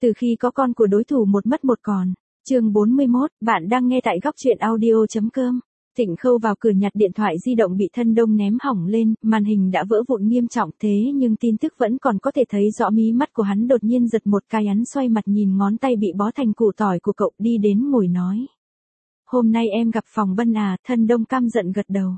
Từ khi có con của đối thủ một mất một còn. Chương 41, bạn đang nghe tại góc truyện audio.com. Thịnh Khâu vào cửa nhặt điện thoại di động bị Thân Đông ném hỏng lên, màn hình đã vỡ vụn nghiêm trọng thế nhưng tin tức vẫn còn có thể thấy rõ, mí mắt của hắn đột nhiên giật một cái, hắn xoay mặt nhìn ngón tay bị bó thành củ tỏi của cậu, đi đến ngồi nói. Hôm nay em gặp Phòng Bân à? Thân Đông căm giận gật đầu.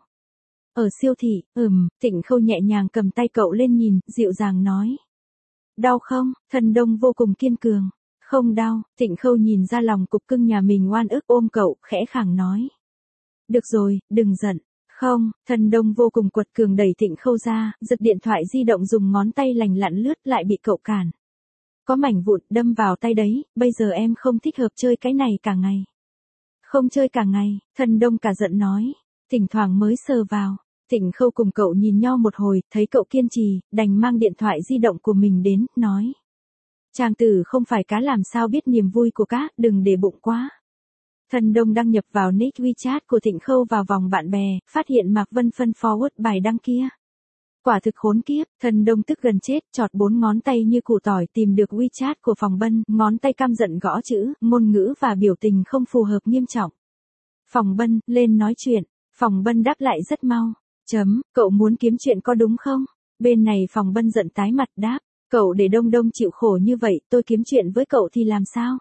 Ở siêu thị, Thịnh Khâu nhẹ nhàng cầm tay cậu lên nhìn, dịu dàng nói. Đau không? Thân Đông vô cùng kiên cường. Không đau. Thịnh Khâu nhìn ra lòng cục cưng nhà mình oan ức, ôm cậu, khẽ khàng nói. Được rồi, đừng giận. Không. Thân Đông vô cùng quật cường đẩy Thịnh Khâu ra, giật điện thoại di động dùng ngón tay lành lặn lướt, lại bị cậu cản. Có mảnh vụn đâm vào tay đấy, bây giờ em không thích hợp chơi cái này cả ngày. Không chơi cả ngày. Thân Đông cả giận nói. Thỉnh thoảng mới sờ vào. Thịnh Khâu cùng cậu nhìn nhau một hồi, thấy cậu kiên trì, đành mang điện thoại di động của mình đến, nói. Chàng tử không phải cá làm sao biết niềm vui của cá, đừng để bụng quá. Thân Đông đăng nhập vào nick WeChat của Thịnh Khâu vào vòng bạn bè, phát hiện Mạc Vân phân forward bài đăng kia. Quả thực khốn kiếp, Thân Đông tức gần chết, chọt 4 ngón tay như củ tỏi tìm được WeChat của Phòng Bân, ngón tay căm giận gõ chữ, ngôn ngữ và biểu tình không phù hợp nghiêm trọng. Phòng Bân, lên nói chuyện. Phòng Bân đáp lại rất mau. Cậu muốn kiếm chuyện có đúng không? Bên này Phòng Bân giận tái mặt đáp. Cậu để Đông Đông chịu khổ như vậy, tôi kiếm chuyện với cậu thì làm sao?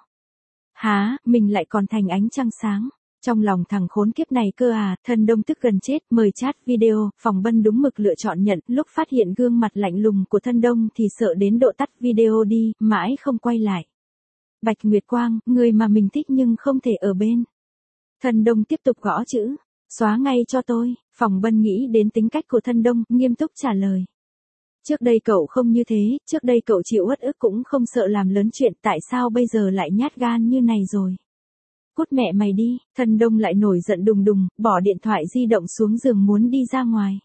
Hả, mình lại còn thành ánh trăng sáng. Trong lòng thằng khốn kiếp này cơ à? Thân Đông tức gần chết, mời chat video. Phòng Bân đúng mực lựa chọn nhận, lúc phát hiện gương mặt lạnh lùng của Thân Đông thì sợ đến độ tắt video đi, mãi không quay lại. Bạch Nguyệt Quang, người mà mình thích nhưng không thể ở bên. Thân Đông tiếp tục gõ chữ. Xóa ngay cho tôi. Phòng Bân nghĩ đến tính cách của Thân Đông, nghiêm túc trả lời. Trước đây cậu không như thế, trước đây cậu chịu uất ức cũng không sợ làm lớn chuyện, tại sao bây giờ lại nhát gan như này rồi? Cút mẹ mày đi. Thân Đông lại nổi giận đùng đùng, bỏ điện thoại di động xuống giường muốn đi ra ngoài.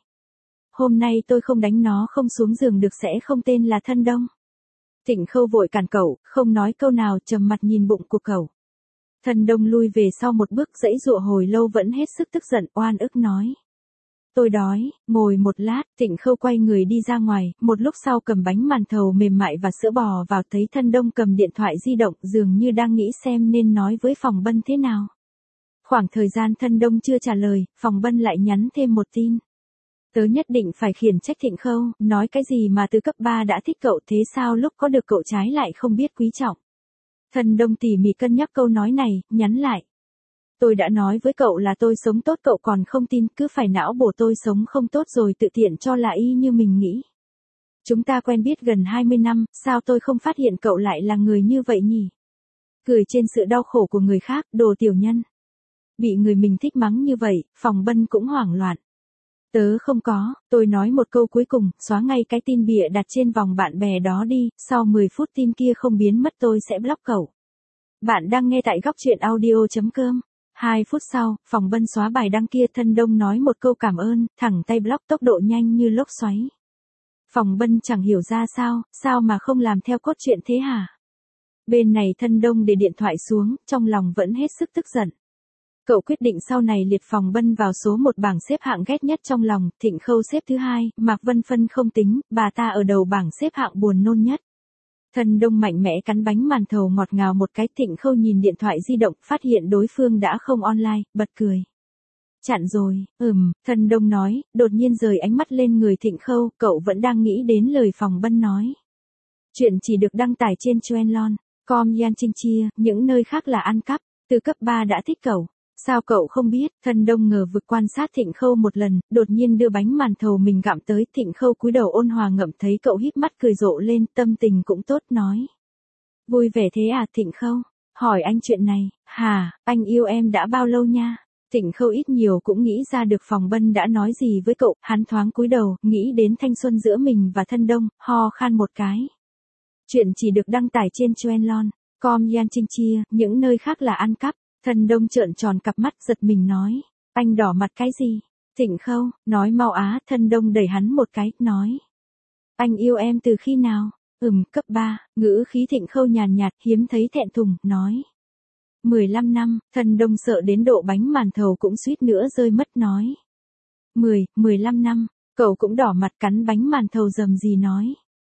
Hôm nay tôi không đánh nó không xuống giường được sẽ không tên là Thân Đông. Thịnh Khâu vội cản cậu, không nói câu nào, trầm mặt nhìn bụng của cậu. Thân Đông lui về sau một bước, giãy giụa hồi lâu vẫn hết sức tức giận, oan ức nói. Tôi đói, ngồi một lát. Thịnh Khâu quay người đi ra ngoài, một lúc sau cầm bánh màn thầu mềm mại và sữa bò vào, thấy Thân Đông cầm điện thoại di động, dường như đang nghĩ xem nên nói với Phòng Bân thế nào. Khoảng thời gian Thân Đông chưa trả lời, Phòng Bân lại nhắn thêm một tin. Tớ nhất định phải khiển trách Thịnh Khâu, nói cái gì mà từ cấp 3 đã thích cậu, thế sao lúc có được cậu trái lại không biết quý trọng. Thân Đông tỉ mỉ cân nhắc câu nói này, nhắn lại. Tôi đã nói với cậu là tôi sống tốt cậu còn không tin, cứ phải não bổ tôi sống không tốt rồi tự tiện cho là y như mình nghĩ. Chúng ta quen biết gần 20 năm, sao tôi không phát hiện cậu lại là người như vậy nhỉ? Cười trên sự đau khổ của người khác, đồ tiểu nhân. Bị người mình thích mắng như vậy, Phòng Bân cũng hoảng loạn. Tớ không có, tôi nói một câu cuối cùng, xóa ngay cái tin bịa đặt trên vòng bạn bè đó đi, sau 10 phút tin kia không biến mất tôi sẽ block cậu. Bạn đang nghe tại góc truyện audio.com. 2 phút sau, Phòng Bân xóa bài đăng kia. Thân Đông nói một câu cảm ơn, thẳng tay block tốc độ nhanh như lốc xoáy. Phòng Bân chẳng hiểu ra sao mà không làm theo cốt truyện thế hả? Bên này Thân Đông để điện thoại xuống, trong lòng vẫn hết sức tức giận. Cậu quyết định sau này liệt Phòng Bân vào số 1 bảng xếp hạng ghét nhất trong lòng, Thịnh Khâu xếp thứ 2, Mạc Vân Phân không tính, bà ta ở đầu bảng xếp hạng buồn nôn nhất. Thân Đông mạnh mẽ cắn bánh màn thầu ngọt ngào một cái. Thịnh Khâu nhìn điện thoại di động, phát hiện đối phương đã không online, bật cười. Chặn rồi. Thân Đông nói, đột nhiên rời ánh mắt lên người Thịnh Khâu, cậu vẫn đang nghĩ đến lời Phòng Bân nói. Chuyện chỉ được đăng tải trên Chuenlon.com Yan Trinh Chia, những nơi khác là ăn cắp, từ cấp 3 đã thích cậu. Sao cậu không biết? Thân Đông ngờ vực quan sát Thịnh Khâu một lần, đột nhiên đưa bánh màn thầu mình gặm tới. Thịnh Khâu cúi đầu ôn hòa ngậm, thấy cậu híp mắt cười rộ lên, tâm tình cũng tốt, nói. Vui vẻ thế à Thịnh Khâu? Hỏi anh chuyện này. Hả, anh yêu em đã bao lâu nha? Thịnh Khâu ít nhiều cũng nghĩ ra được Phòng Bân đã nói gì với cậu, hắn thoáng cúi đầu, nghĩ đến thanh xuân giữa mình và Thân Đông, ho khan một cái. Chuyện chỉ được đăng tải trên Chuenlon.com Yan Trinh Chia, những nơi khác là ăn cắp. Thân Đông trợn tròn cặp mắt, giật mình nói. Anh đỏ mặt cái gì? Thịnh Khâu, nói mau á. Thân Đông đẩy hắn một cái, nói. Anh yêu em từ khi nào? Cấp 3, ngữ khí Thịnh Khâu nhàn nhạt, hiếm thấy thẹn thùng, nói. 15 năm, Thân Đông sợ đến độ bánh màn thầu cũng suýt nữa rơi mất, nói. 15 năm, cậu cũng đỏ mặt cắn bánh màn thầu rầm rì nói.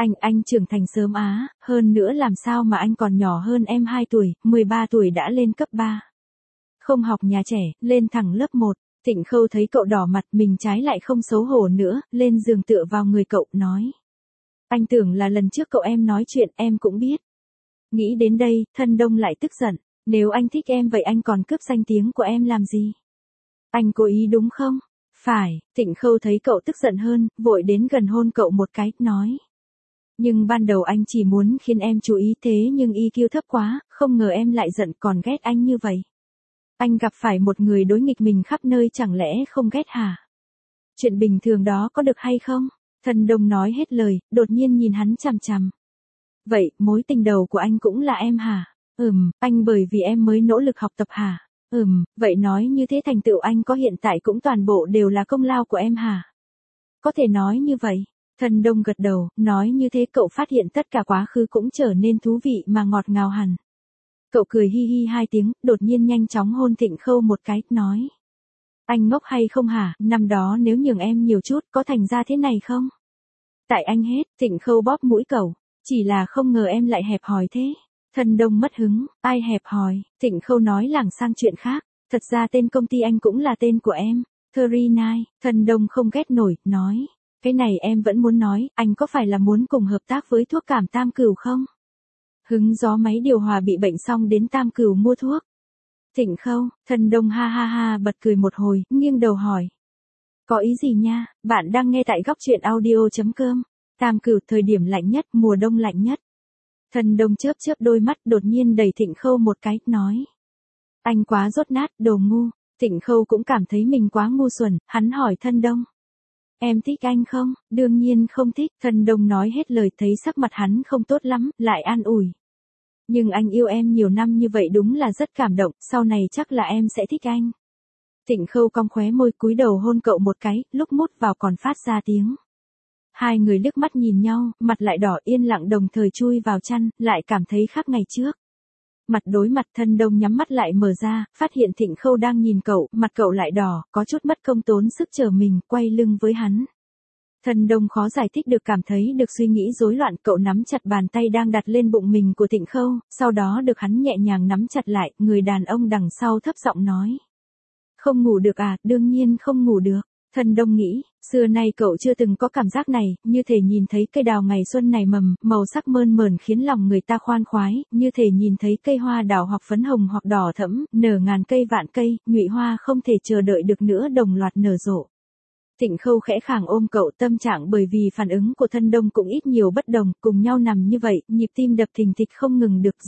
Anh trưởng thành sớm á, hơn nữa làm sao mà anh còn nhỏ hơn em 2 tuổi, 13 tuổi đã lên cấp 3. Không học nhà trẻ, lên thẳng lớp 1. Thịnh Khâu thấy cậu đỏ mặt, mình trái lại không xấu hổ nữa, lên giường tựa vào người cậu, nói. Anh tưởng là lần trước cậu em nói chuyện em cũng biết. Nghĩ đến đây, Thân Đông lại tức giận. Nếu anh thích em vậy anh còn cướp danh tiếng của em làm gì? Anh cố ý đúng không? Phải, Thịnh Khâu thấy cậu tức giận hơn, vội đến gần hôn cậu một cái, nói. Nhưng ban đầu anh chỉ muốn khiến em chú ý thế nhưng EQ thấp quá, không ngờ em lại giận còn ghét anh như vậy. Anh gặp phải một người đối nghịch mình khắp nơi chẳng lẽ không ghét hả? Chuyện bình thường đó có được hay không? Thân Đông nói hết lời, đột nhiên nhìn hắn chằm chằm. Vậy, mối tình đầu của anh cũng là em hả? Anh bởi vì em mới nỗ lực học tập hả? Vậy nói như thế thành tựu anh có hiện tại cũng toàn bộ đều là công lao của em hả? Có thể nói như vậy. Thân Đông gật đầu, nói như thế cậu phát hiện tất cả quá khứ cũng trở nên thú vị mà ngọt ngào hẳn. Cậu cười hi hi 2 tiếng, đột nhiên nhanh chóng hôn Thịnh Khâu một cái, nói. Anh ngốc hay không hả, năm đó nếu nhường em nhiều chút có thành ra thế này không? Tại anh hết, Thịnh Khâu bóp mũi cậu, chỉ là không ngờ em lại hẹp hòi thế. Thân Đông mất hứng, ai hẹp hòi, Thịnh Khâu nói lảng sang chuyện khác, thật ra tên công ty anh cũng là tên của em, 39, Thân Đông không ghét nổi, nói. Cái này em vẫn muốn nói, anh có phải là muốn cùng hợp tác với thuốc cảm Tam Cửu không? Hứng gió máy điều hòa bị bệnh xong đến Tam Cửu mua thuốc. Thịnh Khâu, Thân Đông ha ha ha bật cười một hồi, nghiêng đầu hỏi. Có ý gì nha, bạn đang nghe tại góc truyện audio.com. Tam Cửu thời điểm lạnh nhất, mùa đông lạnh nhất. Thân Đông chớp chớp đôi mắt đột nhiên đẩy Thịnh Khâu một cái, nói. Anh quá dốt nát, đồ ngu. Thịnh Khâu cũng cảm thấy mình quá ngu xuẩn, hắn hỏi Thân Đông. Em thích anh không? Đương nhiên không thích. Thân Đông nói hết lời thấy sắc mặt hắn không tốt lắm, lại an ủi. Nhưng anh yêu em nhiều năm như vậy đúng là rất cảm động, sau này chắc là em sẽ thích anh. Thịnh Khâu cong khóe môi cúi đầu hôn cậu một cái, lúc mút vào còn phát ra tiếng. Hai người liếc mắt nhìn nhau, mặt lại đỏ yên lặng đồng thời chui vào chăn, lại cảm thấy khác ngày trước. Mặt đối mặt Thân Đông nhắm mắt lại mở ra, phát hiện Thịnh Khâu đang nhìn cậu, mặt cậu lại đỏ, có chút mất công tốn sức chờ mình, quay lưng với hắn. Thân Đông khó giải thích được cảm thấy được suy nghĩ rối loạn, cậu nắm chặt bàn tay đang đặt lên bụng mình của Thịnh Khâu, sau đó được hắn nhẹ nhàng nắm chặt lại, người đàn ông đằng sau thấp giọng nói. Không ngủ được à, đương nhiên không ngủ được. Thân Đông nghĩ, xưa nay cậu chưa từng có cảm giác này, như thể nhìn thấy cây đào ngày xuân nảy mầm, màu sắc mơn mởn khiến lòng người ta khoan khoái, như thể nhìn thấy cây hoa đào hoặc phấn hồng hoặc đỏ thẫm, nở ngàn cây vạn cây, nhụy hoa không thể chờ đợi được nữa đồng loạt nở rộ. Thịnh Khâu khẽ khàng ôm cậu, tâm trạng bởi vì phản ứng của Thân Đông cũng ít nhiều bất đồng, cùng nhau nằm như vậy, nhịp tim đập thình thịch không ngừng được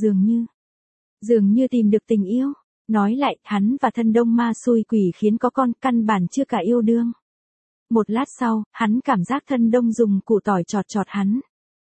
dường như tìm được tình yêu. Nói lại, hắn và Thân Đông ma xui quỷ khiến có con, căn bản chưa cả yêu đương. Một lát sau, hắn cảm giác Thân Đông dùng củ tỏi chọt chọt hắn.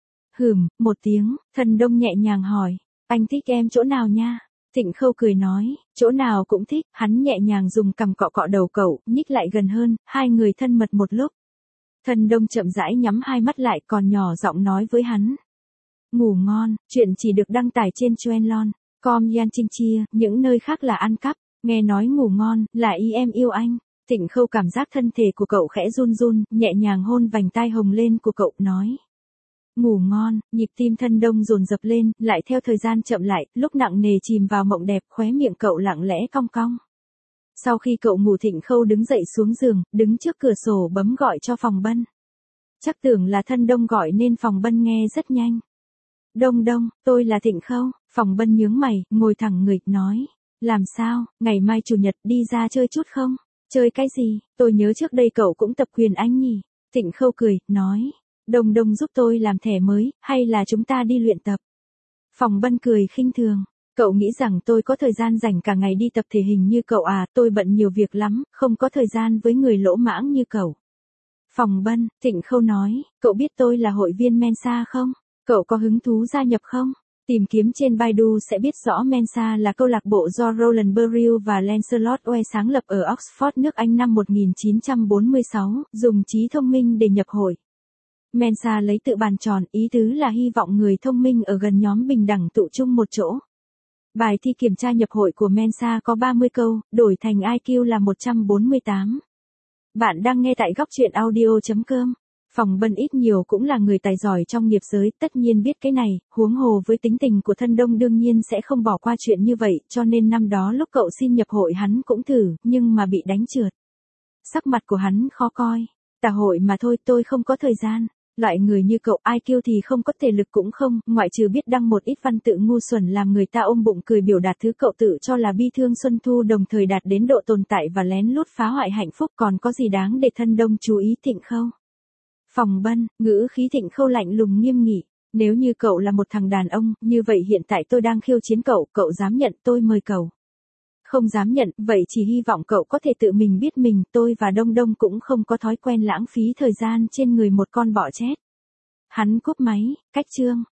Một tiếng, Thân Đông nhẹ nhàng hỏi, anh thích em chỗ nào nha? Thịnh Khâu cười nói, chỗ nào cũng thích, hắn nhẹ nhàng dùng cằm cọ cọ đầu cậu, nhích lại gần hơn, hai người thân mật một lúc. Thân Đông chậm rãi nhắm hai mắt lại còn nhỏ giọng nói với hắn. Ngủ ngon, chuyện chỉ được đăng tải trên Chuenlon.com Yan Trinh Chia, những nơi khác là ăn cắp, nghe nói ngủ ngon, là ý em yêu anh. Thịnh Khâu cảm giác thân thể của cậu khẽ run run, nhẹ nhàng hôn vành tai hồng lên của cậu, nói. Ngủ ngon, nhịp tim Thân Đông dồn dập lên, lại theo thời gian chậm lại, lúc nặng nề chìm vào mộng đẹp, khóe miệng cậu lặng lẽ cong cong. Sau khi cậu ngủ Thịnh Khâu đứng dậy xuống giường, đứng trước cửa sổ bấm gọi cho Phòng Bân. Chắc tưởng là Thân Đông gọi nên Phòng Bân nghe rất nhanh. Đông Đông, tôi là Thịnh Khâu. Phòng Bân nhướng mày, ngồi thẳng người, nói. Làm sao, ngày mai chủ nhật đi ra chơi chút không? Chơi cái gì, tôi nhớ trước đây cậu cũng tập quyền anh nhỉ? Thịnh Khâu cười, nói. Đông Đông giúp tôi làm thẻ mới, hay là chúng ta đi luyện tập? Phòng Bân cười khinh thường. Cậu nghĩ rằng tôi có thời gian rảnh cả ngày đi tập thể hình như cậu à, tôi bận nhiều việc lắm, không có thời gian với người lỗ mãng như cậu. Phòng Bân, Thịnh Khâu nói, cậu biết tôi là hội viên Mensa không? Cậu có hứng thú gia nhập không? Tìm kiếm trên Baidu sẽ biết rõ Mensa là câu lạc bộ do Roland Berril và Lancelot Oe sáng lập ở Oxford nước Anh năm 1946, dùng trí thông minh để nhập hội. Mensa lấy tự bàn tròn, ý tứ là hy vọng người thông minh ở gần nhóm bình đẳng tụ chung một chỗ. Bài thi kiểm tra nhập hội của Mensa có 30 câu, đổi thành IQ là 148. Bạn đang nghe tại góc truyện audio.com. Phòng Bân ít nhiều cũng là người tài giỏi trong nghiệp giới, tất nhiên biết cái này, huống hồ với tính tình của Thân Đông đương nhiên sẽ không bỏ qua chuyện như vậy, cho nên năm đó lúc cậu xin nhập hội hắn cũng thử, nhưng mà bị đánh trượt. Sắc mặt của hắn khó coi. Tà hội mà thôi, tôi không có thời gian. Loại người như cậu ai kêu thì không có thể lực cũng không, ngoại trừ biết đăng một ít văn tự ngu xuẩn làm người ta ôm bụng cười biểu đạt thứ cậu tự cho là bi thương Xuân Thu đồng thời đạt đến độ tồn tại và lén lút phá hoại hạnh phúc, còn có gì đáng để Thân Đông chú ý. Thịnh Khâu. Phòng Bân, ngữ khí Thịnh Khâu lạnh lùng nghiêm nghị. Nếu như cậu là một thằng đàn ông, như vậy hiện tại tôi đang khiêu chiến cậu, cậu dám nhận tôi mời cậu. Không dám nhận, vậy chỉ hy vọng cậu có thể tự mình biết mình, tôi và Đông Đông cũng không có thói quen lãng phí thời gian trên người một con bọ chết. Hắn cúp máy, cách chương.